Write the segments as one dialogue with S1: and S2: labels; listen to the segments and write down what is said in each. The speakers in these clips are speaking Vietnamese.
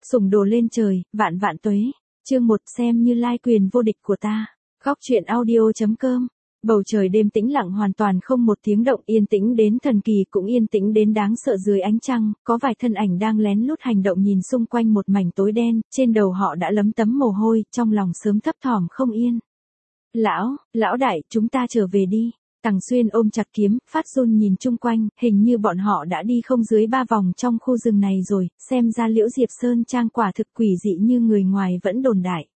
S1: Sủng đồ lên trời, vạn vạn tuế. Chương 1 xem như lai quyền vô địch của ta. Góc truyện audio.com. Bầu trời đêm tĩnh lặng hoàn toàn không một tiếng động, yên tĩnh đến thần kỳ cũng yên tĩnh đến đáng sợ. Dưới ánh trăng, có vài thân ảnh đang lén lút hành động nhìn xung quanh một mảnh tối đen, trên đầu họ đã lấm tấm mồ hôi, trong lòng sớm thấp thỏm không yên. Lão đại, chúng ta trở về đi. Tằng Xuyên ôm chặt kiếm, phát run nhìn chung quanh, hình như bọn họ đã đi không dưới 3 vòng trong khu rừng này rồi, xem ra Liễu Diệp Sơn Trang quả thực quỷ dị như người ngoài vẫn đồn đại.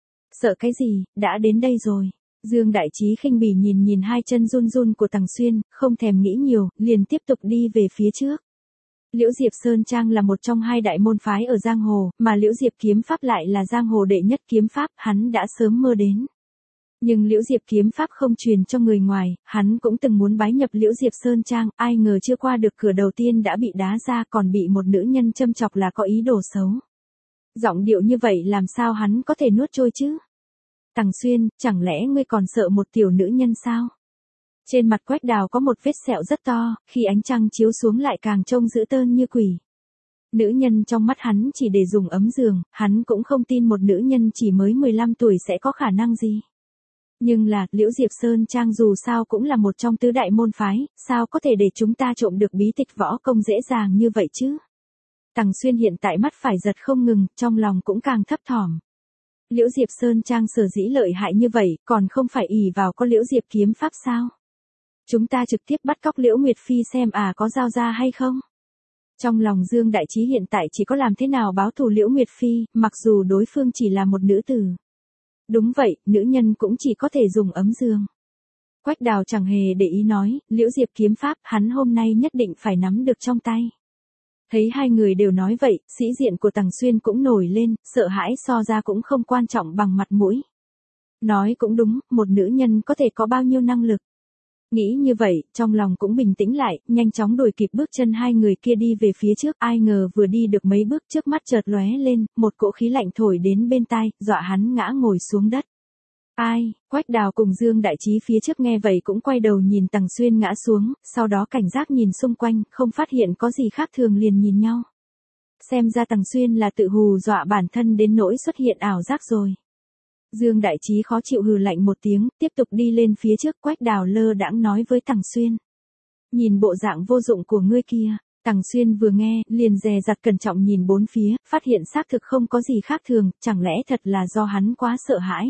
S1: Sợ cái gì, đã đến đây rồi. Dương Đại Trí khinh bỉ nhìn hai chân run run của Tằng Xuyên, không thèm nghĩ nhiều, liền tiếp tục đi về phía trước. Liễu Diệp Sơn Trang là một trong hai đại môn phái ở giang hồ, mà Liễu Diệp kiếm pháp lại là giang hồ đệ nhất kiếm pháp, hắn đã sớm mơ đến. Nhưng Liễu Diệp kiếm pháp không truyền cho người ngoài, hắn cũng từng muốn bái nhập Liễu Diệp Sơn Trang, ai ngờ chưa qua được cửa đầu tiên đã bị đá ra, còn bị một nữ nhân châm chọc là có ý đồ xấu. Giọng điệu như vậy làm sao hắn có thể nuốt trôi chứ? Tằng Xuyên, chẳng lẽ ngươi còn sợ một tiểu nữ nhân sao? Trên mặt Quách Đào có một vết sẹo rất to, khi ánh trăng chiếu xuống lại càng trông dữ tợn như quỷ. Nữ nhân trong mắt hắn chỉ để dùng ấm giường, hắn cũng không tin một nữ nhân chỉ mới 15 tuổi sẽ có khả năng gì. Nhưng là, Liễu Diệp Sơn Trang dù sao cũng là một trong tứ đại môn phái, sao có thể để chúng ta trộm được bí tịch võ công dễ dàng như vậy chứ? Tằng Xuyên hiện tại mắt phải giật không ngừng, trong lòng cũng càng thấp thỏm. Liễu Diệp Sơn Trang sở dĩ lợi hại như vậy, còn không phải ỷ vào có Liễu Diệp kiếm pháp sao? Chúng ta trực tiếp bắt cóc Liễu Nguyệt Phi xem có giao ra hay không? Trong lòng Dương Đại Trí hiện tại chỉ có làm thế nào báo thù Liễu Nguyệt Phi, mặc dù đối phương chỉ là một nữ tử. Đúng vậy, nữ nhân cũng chỉ có thể dùng ấm giường. Quách Đào chẳng hề để ý nói, Liễu Diệp kiếm pháp hắn hôm nay nhất định phải nắm được trong tay. Thấy hai người đều nói vậy, sĩ diện của Tằng Xuyên cũng nổi lên, sợ hãi so ra cũng không quan trọng bằng mặt mũi. Nói cũng đúng, một nữ nhân có thể có bao nhiêu năng lực. Nghĩ như vậy, trong lòng cũng bình tĩnh lại, nhanh chóng đuổi kịp bước chân hai người kia đi về phía trước, ai ngờ vừa đi được mấy bước trước mắt chợt lóe lên, một cỗ khí lạnh thổi đến bên tai, dọa hắn ngã ngồi xuống đất. Ai? Quách Đào cùng Dương Đại Trí phía trước nghe vậy cũng quay đầu nhìn Tằng Xuyên ngã xuống, sau đó cảnh giác nhìn xung quanh, không phát hiện có gì khác thường liền nhìn nhau. Xem ra Tằng Xuyên là tự hù dọa bản thân đến nỗi xuất hiện ảo giác rồi. Dương Đại Trí khó chịu hừ lạnh một tiếng, tiếp tục đi lên phía trước. Quách Đào lơ đãng nói với Tằng Xuyên. Nhìn bộ dạng vô dụng của ngươi kia. Tằng Xuyên vừa nghe, liền dè dặt cẩn trọng nhìn bốn phía, phát hiện xác thực không có gì khác thường, chẳng lẽ thật là do hắn quá sợ hãi.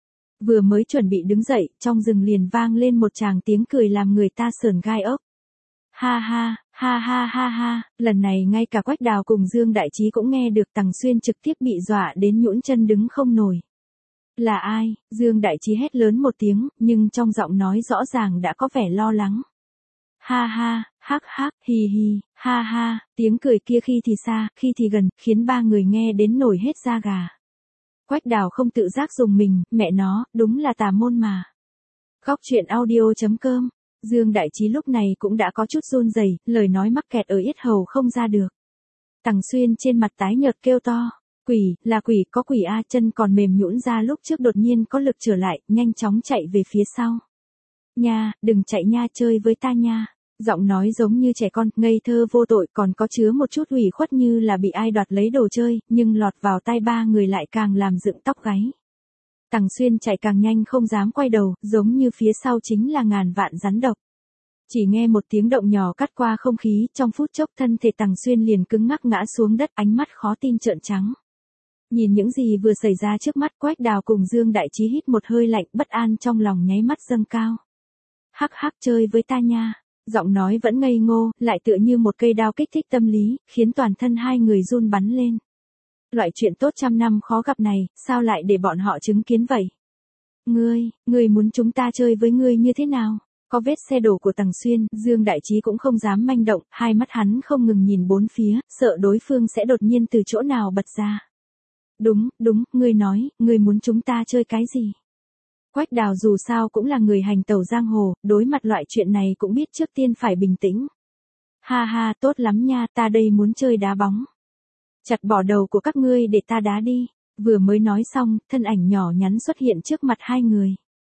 S1: Vừa mới chuẩn bị đứng dậy, trong rừng liền vang lên một tràng tiếng cười làm người ta sởn gai ốc. Ha ha, ha ha ha ha, lần này ngay cả Quách Đào cùng Dương Đại Trí cũng nghe được. Tằng Xuyên trực tiếp bị dọa đến nhũn chân đứng không nổi. Là ai? Dương Đại Trí hét lớn một tiếng, nhưng trong giọng nói rõ ràng đã có vẻ lo lắng. Ha ha, hắc hắc, hi hi, ha ha, tiếng cười kia khi thì xa, khi thì gần, khiến ba người nghe đến nổi hết da gà. Quách Đào không tự giác dùng mình, mẹ nó, đúng là tà môn mà. Góc truyện audio.com. Dương Đại Trí lúc này cũng đã có chút run rẩy, lời nói mắc kẹt ở yết hầu không ra được. Tằng Xuyên trên mặt tái nhợt kêu to. Quỷ, là quỷ, có quỷ a, chân còn mềm nhũn ra lúc trước đột nhiên có lực trở lại, nhanh chóng chạy về phía sau. Nha, đừng chạy nha, chơi với ta nha. Giọng nói giống như trẻ con, ngây thơ vô tội, còn có chứa một chút ủy khuất như là bị ai đoạt lấy đồ chơi, nhưng lọt vào tai ba người lại càng làm dựng tóc gáy. Tằng Xuyên chạy càng nhanh không dám quay đầu, giống như phía sau chính là ngàn vạn rắn độc. Chỉ nghe một tiếng động nhỏ cắt qua không khí, trong phút chốc thân thể Tằng Xuyên liền cứng ngắc ngã xuống đất, ánh mắt khó tin trợn trắng. Nhìn những gì vừa xảy ra trước mắt, Quách Đào cùng Dương Đại Trí hít một hơi lạnh, bất an trong lòng nháy mắt dâng cao. Hắc hắc, chơi với ta nha. Giọng nói vẫn ngây ngô, lại tựa như một cây đao kích thích tâm lý, khiến toàn thân hai người run bắn lên. Loại chuyện tốt trăm năm khó gặp này, sao lại để bọn họ chứng kiến vậy? Ngươi muốn chúng ta chơi với ngươi như thế nào? Có vết xe đổ của Tằng Xuyên, Dương Đại Trí cũng không dám manh động, hai mắt hắn không ngừng nhìn bốn phía, sợ đối phương sẽ đột nhiên từ chỗ nào bật ra. Đúng, ngươi nói, ngươi muốn chúng ta chơi cái gì? Quách Đào dù sao cũng là người hành tẩu giang hồ, đối mặt loại chuyện này cũng biết trước tiên phải bình tĩnh. Ha ha, tốt lắm nha, ta đây muốn chơi đá bóng. Chặt bỏ đầu của các ngươi để ta đá đi. Vừa mới nói xong, thân ảnh nhỏ nhắn xuất hiện trước mặt hai người.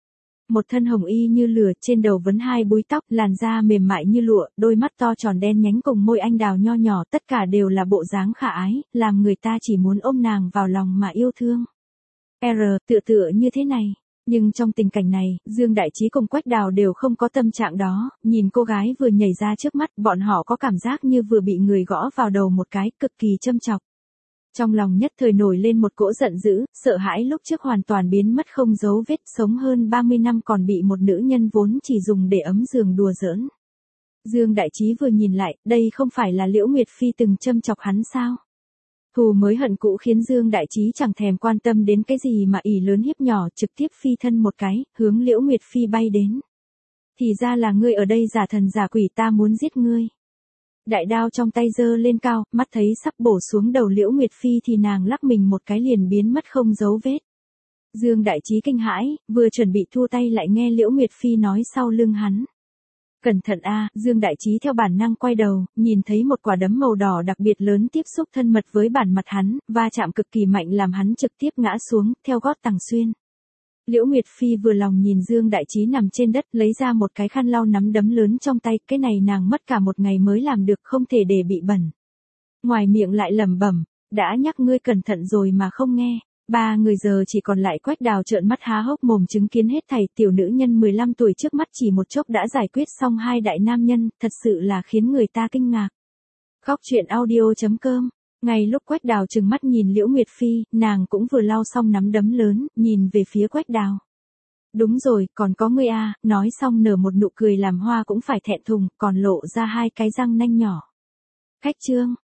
S1: Một thân hồng y như lửa, trên đầu vấn hai búi tóc, làn da mềm mại như lụa, đôi mắt to tròn đen nhánh cùng môi anh đào nho nhỏ, tất cả đều là bộ dáng khả ái, làm người ta chỉ muốn ôm nàng vào lòng mà yêu thương. Tựa tựa như thế này. Nhưng trong tình cảnh này, Dương Đại Trí cùng Quách Đào đều không có tâm trạng đó, nhìn cô gái vừa nhảy ra trước mắt, bọn họ có cảm giác như vừa bị người gõ vào đầu một cái, cực kỳ châm chọc. Trong lòng nhất thời nổi lên một cỗ giận dữ, sợ hãi lúc trước hoàn toàn biến mất không dấu vết, sống hơn 30 năm còn bị một nữ nhân vốn chỉ dùng để ấm giường đùa giỡn. Dương Đại Trí vừa nhìn lại, đây không phải là Liễu Nguyệt Phi từng châm chọc hắn sao? Thù mới hận cũ khiến Dương Đại Trí chẳng thèm quan tâm đến cái gì mà ỷ lớn hiếp nhỏ, trực tiếp phi thân một cái, hướng Liễu Nguyệt Phi bay đến. Thì ra là ngươi ở đây giả thần giả quỷ, ta muốn giết ngươi. Đại đao trong tay giơ lên cao, mắt thấy sắp bổ xuống đầu Liễu Nguyệt Phi thì nàng lắc mình một cái liền biến mất không dấu vết. Dương Đại Trí kinh hãi, vừa chuẩn bị thua tay lại nghe Liễu Nguyệt Phi nói sau lưng hắn. Cẩn thận a, Dương Đại Trí theo bản năng quay đầu, nhìn thấy một quả đấm màu đỏ đặc biệt lớn tiếp xúc thân mật với bản mặt hắn, va chạm cực kỳ mạnh làm hắn trực tiếp ngã xuống, theo gót tằng xuyên. Liễu Nguyệt Phi vừa lòng nhìn Dương Đại Trí nằm trên đất, lấy ra một cái khăn lau nắm đấm lớn trong tay, cái này nàng mất cả một ngày mới làm được, không thể để bị bẩn. Ngoài miệng lại lẩm bẩm, đã nhắc ngươi cẩn thận rồi mà không nghe. Ba người giờ chỉ còn lại Quách Đào trợn mắt há hốc mồm chứng kiến hết thảy, tiểu nữ nhân 15 tuổi trước mắt chỉ một chốc đã giải quyết xong hai đại nam nhân, thật sự là khiến người ta kinh ngạc. Khóc chuyện audio.com. Ngay lúc Quách Đào trừng mắt nhìn Liễu Nguyệt Phi, nàng cũng vừa lau xong nắm đấm lớn, nhìn về phía Quách Đào. Đúng rồi, còn có ngươi a, nói xong nở một nụ cười làm hoa cũng phải thẹn thùng, còn lộ ra hai cái răng nanh nhỏ. Khách trương.